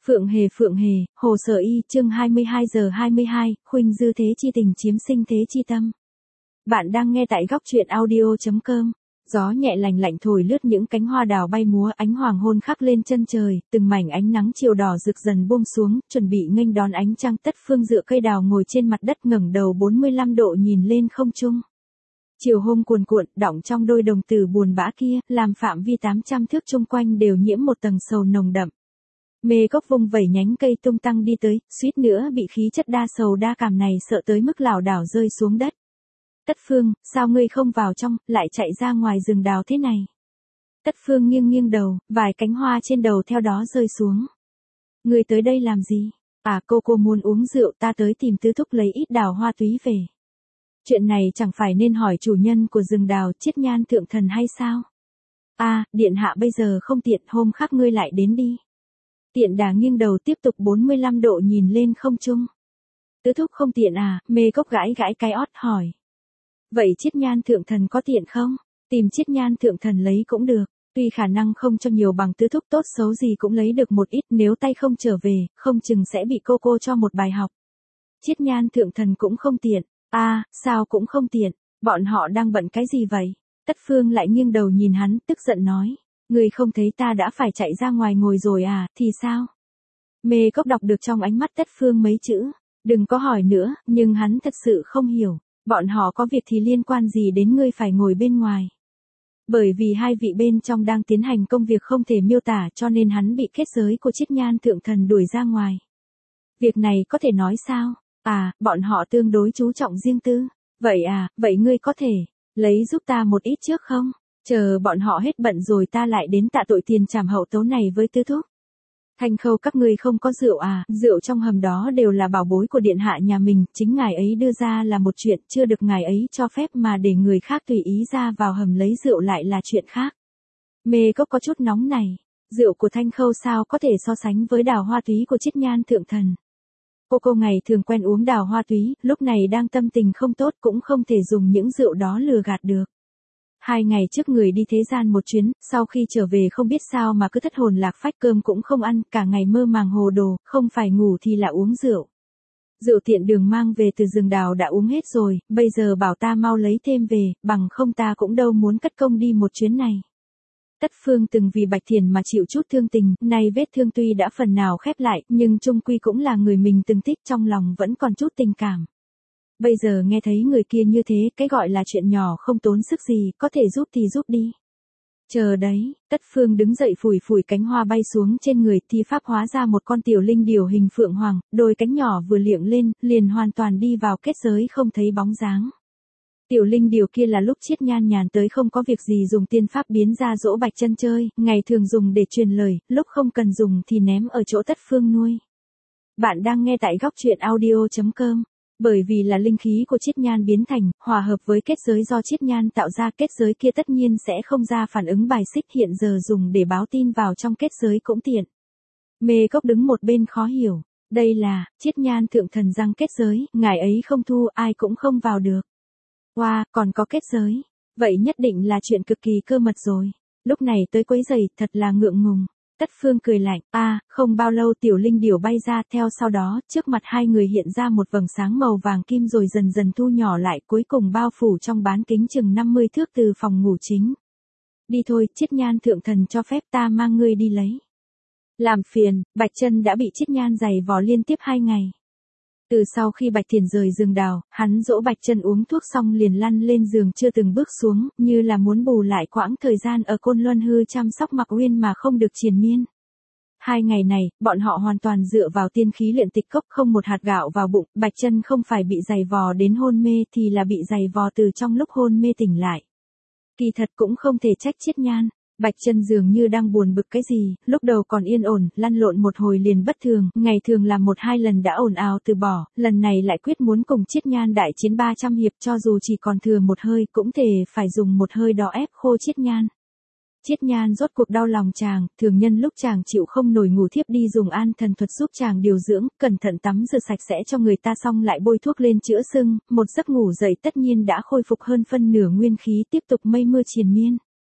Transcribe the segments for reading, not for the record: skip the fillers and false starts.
Phượng Hề, Hồ Sở Y, chương 22 giờ 22, khuynh dư thế chi tình chiếm sinh thế chi tâm. Bạn đang nghe tại góc truyện audio.com. Gió nhẹ lành lạnh thổi lướt những cánh hoa đào bay múa, ánh hoàng hôn khắc lên chân trời, từng mảnh ánh nắng chiều đỏ rực dần buông xuống, chuẩn bị nghênh đón ánh trăng. Tất Phương dựa cây đào ngồi trên mặt đất ngẩng đầu 45 độ nhìn lên không trung. Chiều hôm cuồn cuộn, đọng trong đôi đồng tử buồn bã kia, làm phạm vi 800 thước chung quanh đều nhiễm một tầng sầu nồng đậm. Mê Cốc vung vẩy nhánh cây tung tăng đi tới, suýt nữa bị khí chất đa sầu đa cảm này sợ tới mức lảo đảo rơi xuống đất. Tất Phương, sao ngươi không vào trong, lại chạy ra ngoài rừng đào thế này? Tất Phương nghiêng nghiêng đầu, vài cánh hoa trên đầu theo đó rơi xuống. Ngươi tới đây làm gì? À, cô muốn uống rượu, ta tới tìm tứ thúc lấy ít đào hoa túy về. Chuyện này chẳng phải nên hỏi chủ nhân của rừng đào, Chiết Nhan thượng thần hay sao? À, điện hạ bây giờ không tiện, hôm khác ngươi lại đến đi. Tiện Đà nghiêng đầu tiếp tục 45 độ nhìn lên không trung. Tứ thúc không tiện à? Mê Cốc gãi gãi cái ót hỏi. Vậy Chiết Nhan thượng thần có tiện không? Tìm Chiết Nhan thượng thần lấy cũng được. Tuy khả năng không cho nhiều bằng tứ thúc, tốt xấu gì cũng lấy được một ít, nếu tay không trở về, không chừng sẽ bị cô cho một bài học. Chiết Nhan thượng thần cũng không tiện. À, sao cũng không tiện, bọn họ đang bận cái gì vậy? Tất Phương lại nghiêng đầu nhìn hắn, tức giận nói. Ngươi không thấy ta đã phải chạy ra ngoài ngồi rồi à, thì sao? Mê Cốc đọc được trong ánh mắt Tất Phương mấy chữ. Đừng có hỏi nữa, nhưng hắn thật sự không hiểu. Bọn họ có việc thì liên quan gì đến ngươi phải ngồi bên ngoài? Bởi vì hai vị bên trong đang tiến hành công việc không thể miêu tả cho nên hắn bị kết giới của Chiết Nhan thượng thần đuổi ra ngoài. Việc này có thể nói sao? À, bọn họ tương đối chú trọng riêng tư. Vậy à, vậy ngươi có thể lấy giúp ta một ít trước không? Chờ bọn họ hết bận rồi ta lại đến tạ tội tiền trảm hậu tấu này với tứ thúc. Thanh Khâu, các ngươi không có rượu à? Rượu trong hầm đó đều là bảo bối của điện hạ nhà mình, chính ngài ấy đưa ra là một chuyện, chưa được ngài ấy cho phép mà để người khác tùy ý ra vào hầm lấy rượu lại là chuyện khác. Mê Cốc có chút nóng này, rượu của Thanh Khâu sao có thể so sánh với đào hoa túy của Chiết Nhan thượng thần. Cô ngày thường quen uống đào hoa túy, lúc này đang tâm tình không tốt cũng không thể dùng những rượu đó lừa gạt được. 2 ngày trước người đi thế gian một chuyến, sau khi trở về không biết sao mà cứ thất hồn lạc phách, cơm cũng không ăn, cả ngày mơ màng hồ đồ, không phải ngủ thì là uống rượu. Rượu tiện đường mang về từ rừng đào đã uống hết rồi, bây giờ bảo ta mau lấy thêm về, bằng không ta cũng đâu muốn cất công đi một chuyến này. Tất Phương từng vì Bạch Thiền mà chịu chút thương tình, nay vết thương tuy đã phần nào khép lại, nhưng chung quy cũng là người mình từng thích, trong lòng vẫn còn chút tình cảm. Bây giờ nghe thấy người kia như thế, cái gọi là chuyện nhỏ không tốn sức gì, có thể giúp thì giúp đi. Chờ đấy, Tất Phương đứng dậy phủi cánh hoa bay xuống trên người, thi pháp hóa ra một con tiểu linh điểu hình phượng hoàng, đôi cánh nhỏ vừa liệng lên, liền hoàn toàn đi vào kết giới không thấy bóng dáng. Tiểu linh điểu kia là lúc Chiết Nhan nhàn tới không có việc gì dùng tiên pháp biến ra dỗ Bạch Chân chơi, ngày thường dùng để truyền lời, lúc không cần dùng thì ném ở chỗ Tất Phương nuôi. Bạn đang nghe tại góc truyện audio.com. Bởi vì là linh khí của Chiết Nhan biến thành, hòa hợp với kết giới do Chiết Nhan tạo ra, kết giới kia tất nhiên sẽ không ra phản ứng bài xích, hiện giờ dùng để báo tin vào trong kết giới cũng tiện. Mê Cốc đứng một bên khó hiểu, đây là, Chiết Nhan thượng thần răng kết giới, ngài ấy không thu ai cũng không vào được. Wow, còn có kết giới, vậy nhất định là chuyện cực kỳ cơ mật rồi, lúc này tới quấy rầy, thật là ngượng ngùng. Tất Phương cười lạnh, không bao lâu tiểu linh điểu bay ra, theo sau đó, trước mặt hai người hiện ra một vầng sáng màu vàng kim rồi dần dần thu nhỏ lại, cuối cùng bao phủ trong bán kính chừng 50 thước từ phòng ngủ chính. Đi thôi, Chiết Nhan thượng thần cho phép ta mang ngươi đi lấy. Làm phiền, Bạch Chân đã bị Chiết Nhan giày vò liên tiếp 2 ngày. Từ sau khi Bạch Thiền rời rừng đào, hắn dỗ Bạch Chân uống thuốc xong liền lăn lên giường chưa từng bước xuống, như là muốn bù lại quãng thời gian ở Côn Luân Hư chăm sóc Mặc Uyên mà không được triền miên. 2 ngày này, bọn họ hoàn toàn dựa vào tiên khí luyện tịch cốc, không một hạt gạo vào bụng, Bạch Chân không phải bị giày vò đến hôn mê thì là bị giày vò từ trong lúc hôn mê tỉnh lại. Kỳ thật cũng không thể trách Chiết Nhan. Bạch Chân dường như đang buồn bực cái gì, lúc đầu còn yên ổn, lăn lộn một hồi liền bất thường, ngày thường làm 1-2 lần đã ồn ào từ bỏ, lần này lại quyết muốn cùng Chiết Nhan đại chiến 300 hiệp, cho dù chỉ còn thừa một hơi cũng thể phải dùng một hơi đó ép khô Chiết Nhan. Chiết Nhan rốt cuộc đau lòng chàng, thường nhân lúc chàng chịu không nổi ngủ thiếp đi dùng an thần thuật giúp chàng điều dưỡng, cẩn thận tắm rửa sạch sẽ cho người ta xong lại bôi thuốc lên chữa sưng, một giấc ngủ dậy tất nhiên đã khôi phục hơn phân nửa nguyên khí, tiếp tục mây mưa triền miên.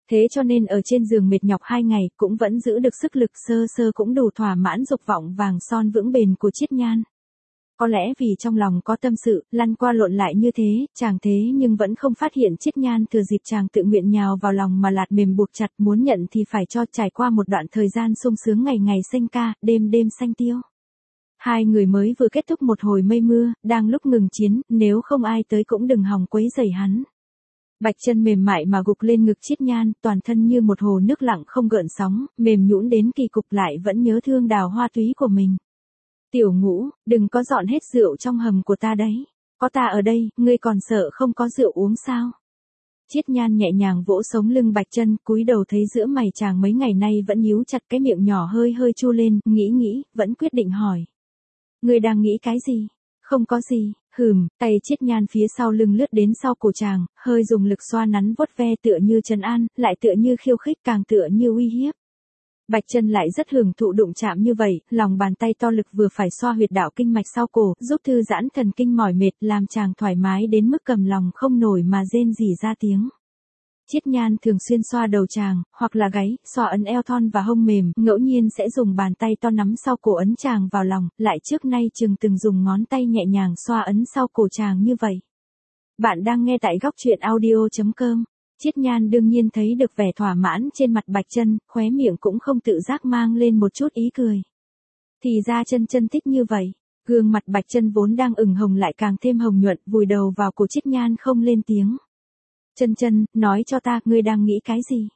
Thế cho nên ở trên giường mệt nhọc 2 ngày cũng vẫn giữ được sức lực, sơ sơ cũng đủ thỏa mãn dục vọng vàng son vững bền của Chiết Nhan. Có lẽ vì trong lòng có tâm sự, lăn qua lộn lại như thế, chàng thế nhưng vẫn không phát hiện Chiết Nhan thừa dịp chàng tự nguyện nhào vào lòng mà lạt mềm buộc chặt, muốn nhận thì phải cho. Trải qua một đoạn thời gian sung sướng, ngày ngày xanh ca, đêm đêm xanh tiêu. Hai người mới vừa kết thúc một hồi mây mưa, đang lúc ngừng chiến, nếu không ai tới cũng đừng hòng quấy rầy hắn. Bạch chân mềm mại mà gục lên ngực Chiết Nhan, toàn thân như một hồ nước lặng không gợn sóng, mềm nhũn đến kỳ cục, lại vẫn nhớ thương Đào Hoa túy của mình. Tiểu Ngũ, đừng có dọn hết rượu trong hầm của ta đấy. Có ta ở đây, ngươi còn sợ không có rượu uống sao? Chiết Nhan nhẹ nhàng vỗ sống lưng Bạch chân, cúi đầu thấy giữa mày chàng mấy ngày nay vẫn nhíu chặt, cái miệng nhỏ hơi hơi chu lên, nghĩ, vẫn quyết định hỏi. Ngươi đang nghĩ cái gì? Không có gì. Tay Chiết Nhan phía sau lưng lướt đến sau cổ chàng, hơi dùng lực xoa nắn vuốt ve, tựa như trấn an, lại tựa như khiêu khích, càng tựa như uy hiếp. Bạch chân lại rất hưởng thụ đụng chạm như vậy, lòng bàn tay to lực vừa phải xoa huyệt đạo kinh mạch sau cổ, giúp thư giãn thần kinh mỏi mệt, làm chàng thoải mái đến mức cầm lòng không nổi mà rên rỉ ra tiếng. Chiết Nhan thường xuyên xoa đầu chàng, hoặc là gáy, xoa ấn eo thon và hông mềm, ngẫu nhiên sẽ dùng bàn tay to nắm sau cổ ấn chàng vào lòng, lại trước nay chừng từng dùng ngón tay nhẹ nhàng xoa ấn sau cổ chàng như vậy. Bạn đang nghe tại góc truyện audio.com. Chiết Nhan đương nhiên thấy được vẻ thỏa mãn trên mặt Bạch chân, khóe miệng cũng không tự giác mang lên một chút ý cười. Thì ra chân thích như vậy. Gương mặt Bạch chân vốn đang ửng hồng lại càng thêm hồng nhuận, vùi đầu vào cổ Chiết Nhan không lên tiếng. Chân, nói cho ta, ngươi đang nghĩ cái gì?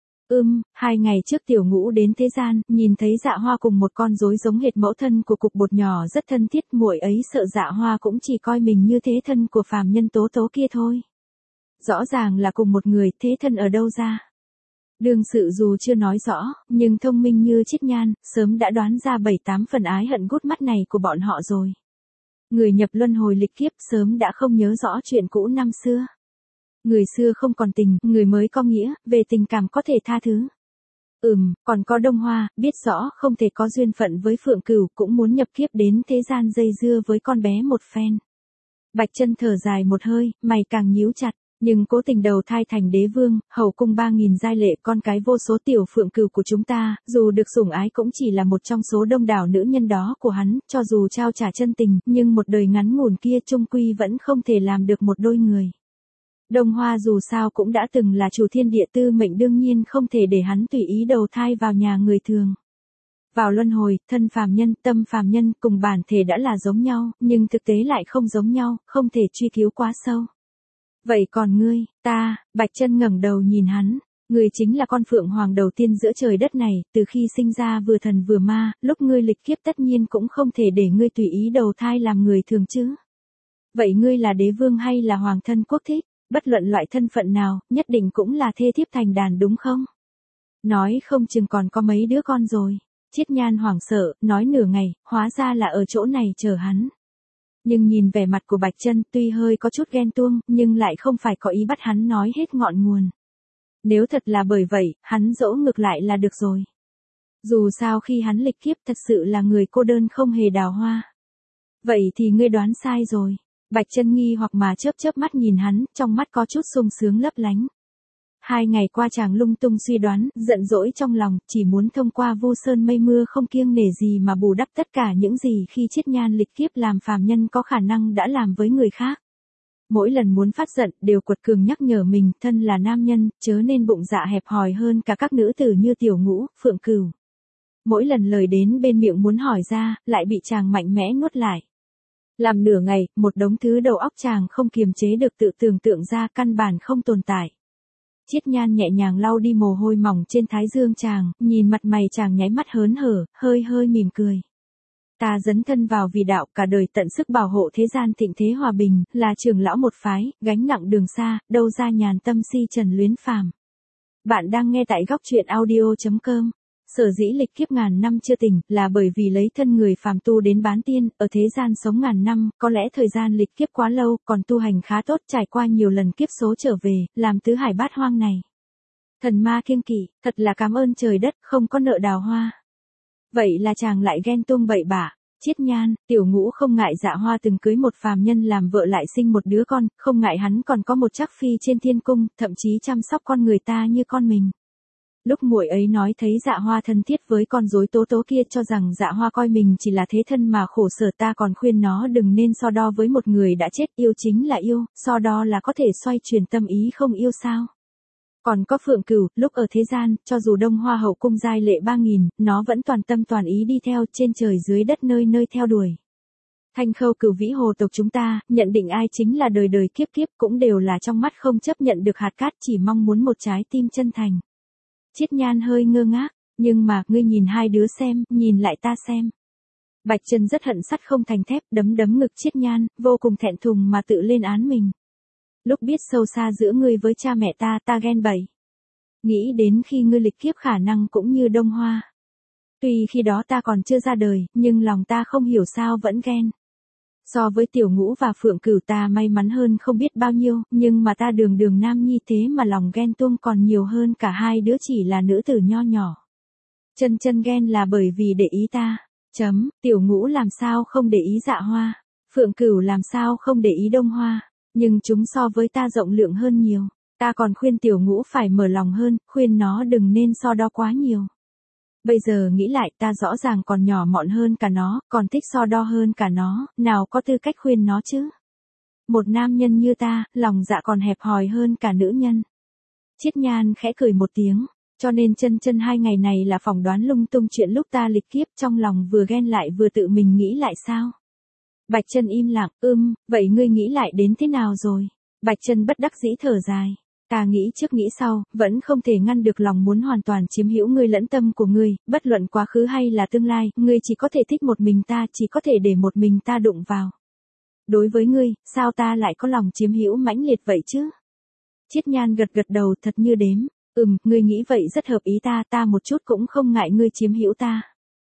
2 ngày trước Tiểu Ngũ đến thế gian, nhìn thấy Dạ Hoa cùng một con rối giống hệt mẫu thân của cục bột nhỏ rất thân thiết, muội ấy sợ Dạ Hoa cũng chỉ coi mình như thế thân của phàm nhân Tố Tố kia thôi. Rõ ràng là cùng một người, thế thân ở đâu ra? Đương sự dù chưa nói rõ, nhưng thông minh như Chiết Nhan, sớm đã đoán ra 7-8 phần ái hận gút mắt này của bọn họ rồi. Người nhập luân hồi lịch kiếp sớm đã không nhớ rõ chuyện cũ năm xưa. Người xưa không còn tình, người mới có nghĩa, về tình cảm có thể tha thứ. Còn có Đông Hoa, biết rõ không thể có duyên phận với Phượng Cửu, cũng muốn nhập kiếp đến thế gian dây dưa với con bé một phen. Bạch chân thở dài một hơi, mày càng nhíu chặt, nhưng cố tình đầu thai thành đế vương, hậu cung 3.000 giai lệ, con cái vô số Tiểu Phượng Cửu của chúng ta, dù được sủng ái cũng chỉ là một trong số đông đảo nữ nhân đó của hắn, cho dù trao trả chân tình, nhưng một đời ngắn ngủn kia chung quy vẫn không thể làm được một đôi người. Đông Hoa dù sao cũng đã từng là chủ thiên địa tư mệnh, đương nhiên không thể để hắn tùy ý đầu thai vào nhà người thường. Vào luân hồi, thân phàm nhân, tâm phàm nhân cùng bản thể đã là giống nhau, nhưng thực tế lại không giống nhau, không thể truy cứu quá sâu. Vậy còn ngươi, ta, Bạch chân ngẩng đầu nhìn hắn, ngươi chính là con phượng hoàng đầu tiên giữa trời đất này, từ khi sinh ra vừa thần vừa ma, lúc ngươi lịch kiếp tất nhiên cũng không thể để ngươi tùy ý đầu thai làm người thường chứ. Vậy ngươi là đế vương hay là hoàng thân quốc thích? Bất luận loại thân phận nào, nhất định cũng là thê thiếp thành đàn đúng không? Nói không chừng còn có mấy đứa con rồi. Chiết Nhan hoảng sợ, nói nửa ngày, hóa ra là ở chỗ này chờ hắn. Nhưng nhìn vẻ mặt của Bạch chân, tuy hơi có chút ghen tuông, nhưng lại không phải có ý bắt hắn nói hết ngọn nguồn. Nếu thật là bởi vậy, hắn dỗ ngược lại là được rồi. Dù sao khi hắn lịch kiếp thật sự là người cô đơn không hề đào hoa. Vậy thì ngươi đoán sai rồi. Bạch chân nghi hoặc mà chớp mắt nhìn hắn, trong mắt có chút sung sướng lấp lánh. 2 ngày qua chàng lung tung suy đoán, giận dỗi trong lòng, chỉ muốn thông qua vu sơn mây mưa không kiêng nể gì mà bù đắp tất cả những gì khi Chiết Nhan lịch kiếp làm phàm nhân có khả năng đã làm với người khác. Mỗi lần muốn phát giận, đều quật cường nhắc nhở mình, thân là nam nhân, chớ nên bụng dạ hẹp hòi hơn cả các nữ tử như Tiểu Ngũ, Phượng Cửu. Mỗi lần lời đến bên miệng muốn hỏi ra, lại bị chàng mạnh mẽ nuốt lại. Làm nửa ngày, một đống thứ đầu óc chàng không kiềm chế được tự tưởng tượng ra, căn bản không tồn tại. Chiết Nhan nhẹ nhàng lau đi mồ hôi mỏng trên thái dương chàng, nhìn mặt mày chàng nháy mắt hớn hở, hơi mỉm cười. Ta dấn thân vào vì đạo, cả đời tận sức bảo hộ thế gian thịnh thế hòa bình, là trưởng lão một phái, gánh nặng đường xa, đâu ra nhàn tâm si trần luyến phàm. Bạn đang nghe tại góc truyện audio.com. Sở dĩ lịch kiếp ngàn năm chưa tỉnh, là bởi vì lấy thân người phàm tu đến bán tiên, ở thế gian sống ngàn năm, có lẽ thời gian lịch kiếp quá lâu, còn tu hành khá tốt, trải qua nhiều lần kiếp số trở về, làm tứ hải bát hoang này. Thần ma kiêng kỵ, thật là cảm ơn trời đất, không có nợ đào hoa. Vậy là chàng lại ghen tuông bậy bạ. Chiết Nhan, Tiểu Ngũ không ngại Dạ Hoa từng cưới một phàm nhân làm vợ lại sinh một đứa con, không ngại hắn còn có một trắc phi trên thiên cung, thậm chí chăm sóc con người ta như con mình. Lúc muội ấy nói thấy Dạ Hoa thân thiết với con rối Tố Tố kia, cho rằng Dạ Hoa coi mình chỉ là thế thân mà khổ sở, ta còn khuyên nó đừng nên so đo với một người đã chết, yêu chính là yêu, so đo là có thể xoay chuyển tâm ý không yêu sao. Còn có Phượng Cửu, lúc ở thế gian, cho dù Đông Hoa hậu cung giai lệ 3000, nó vẫn toàn tâm toàn ý đi theo, trên trời dưới đất nơi nơi theo đuổi. Thanh Khâu Cửu Vĩ hồ tộc chúng ta, nhận định ai chính là đời đời kiếp kiếp, cũng đều là trong mắt không chấp nhận được hạt cát, chỉ mong muốn một trái tim chân thành. Chiết Nhan hơi ngơ ngác, nhưng mà, ngươi nhìn hai đứa xem, nhìn lại ta xem. Bạch Trân rất hận sắt không thành thép, đấm đấm ngực Chiết Nhan, vô cùng thẹn thùng mà tự lên án mình. Lúc biết sâu xa giữa ngươi với cha mẹ ta ghen bậy. Nghĩ đến khi ngươi lịch kiếp khả năng cũng như Đông Hoa. Tuy khi đó ta còn chưa ra đời, nhưng lòng ta không hiểu sao vẫn ghen. So với Tiểu Ngũ và Phượng Cửu ta may mắn hơn không biết bao nhiêu, nhưng mà ta đường đường nam nhi thế mà lòng ghen tuông còn nhiều hơn cả hai đứa chỉ là nữ tử nho nhỏ. Chân ghen là bởi vì để ý ta. Tiểu Ngũ làm sao không để ý Dạ Hoa, Phượng Cửu làm sao không để ý Đông Hoa, nhưng chúng so với ta rộng lượng hơn nhiều. Ta còn khuyên Tiểu Ngũ phải mở lòng hơn, khuyên nó đừng nên so đo quá nhiều. Bây giờ nghĩ lại, ta rõ ràng còn nhỏ mọn hơn cả nó, còn thích so đo hơn cả nó, nào có tư cách khuyên nó chứ. Một nam nhân như ta, lòng dạ còn hẹp hòi hơn cả nữ nhân. Chiết Nhan khẽ cười một tiếng, cho nên chân hai ngày này là phỏng đoán lung tung chuyện lúc ta lịch kiếp, trong lòng vừa ghen lại vừa tự mình nghĩ lại sao. Bạch Trân im lặng, vậy ngươi nghĩ lại đến thế nào rồi? Bạch Trân bất đắc dĩ thở dài. Ta nghĩ trước nghĩ sau, vẫn không thể ngăn được lòng muốn hoàn toàn chiếm hữu ngươi lẫn tâm của ngươi, bất luận quá khứ hay là tương lai, ngươi chỉ có thể thích một mình ta, chỉ có thể để một mình ta đụng vào. Đối với ngươi, sao ta lại có lòng chiếm hữu mãnh liệt vậy chứ? Chiết Nhan gật gật đầu thật như đếm, ngươi nghĩ vậy rất hợp ý ta một chút cũng không ngại ngươi chiếm hữu ta.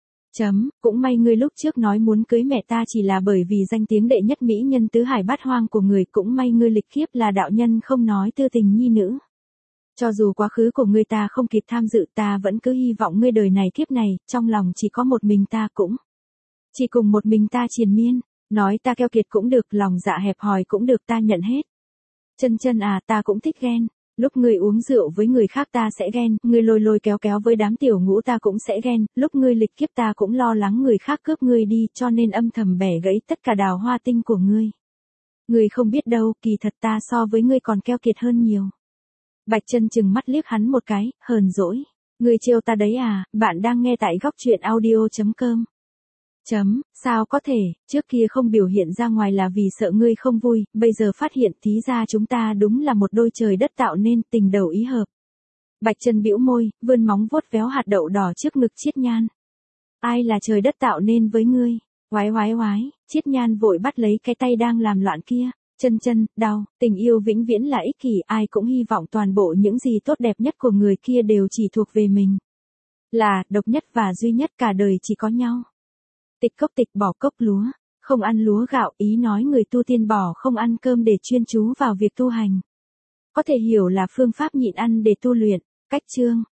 Cũng may ngươi lúc trước nói muốn cưới mẹ ta chỉ là bởi vì danh tiếng đệ nhất mỹ nhân tứ hải bát hoang của người, cũng may ngươi lịch kiếp là đạo nhân không nói tư tình nhi nữ. Cho dù quá khứ của ngươi ta không kịp tham dự, ta vẫn cứ hy vọng ngươi đời này kiếp này, trong lòng chỉ có một mình ta cũng. Chỉ cùng một mình ta triền miên, nói ta keo kiệt cũng được, lòng dạ hẹp hòi cũng được, ta nhận hết. Chân à, ta cũng thích ghen. Lúc ngươi uống rượu với người khác ta sẽ ghen, ngươi lôi kéo với đám Tiểu Ngũ ta cũng sẽ ghen, lúc ngươi lịch kiếp ta cũng lo lắng người khác cướp ngươi đi, cho nên âm thầm bẻ gãy tất cả đào hoa tinh của ngươi. Ngươi không biết đâu, kỳ thật ta so với ngươi còn keo kiệt hơn nhiều. Bạch Trân chừng mắt liếc hắn một cái, hờn dỗi. Ngươi trêu ta đấy à, bạn đang nghe tại góc truyện audio.com. Sao có thể, trước kia không biểu hiện ra ngoài là vì sợ ngươi không vui, bây giờ phát hiện tí ra chúng ta đúng là một đôi trời đất tạo nên, tình đầu ý hợp. Bạch Trân bĩu môi, vươn móng vuốt véo hạt đậu đỏ trước ngực Chiết Nhan. Ai là trời đất tạo nên với ngươi? Oái, Chiết Nhan vội bắt lấy cái tay đang làm loạn kia. Chân, đau, tình yêu vĩnh viễn là ích kỷ, ai cũng hy vọng toàn bộ những gì tốt đẹp nhất của người kia đều chỉ thuộc về mình. Là, độc nhất và duy nhất cả đời chỉ có nhau. Tịch bỏ cốc lúa, không ăn lúa gạo, ý nói người tu tiên bỏ không ăn cơm để chuyên chú vào việc tu hành. Có thể hiểu là phương pháp nhịn ăn để tu luyện. Cách chương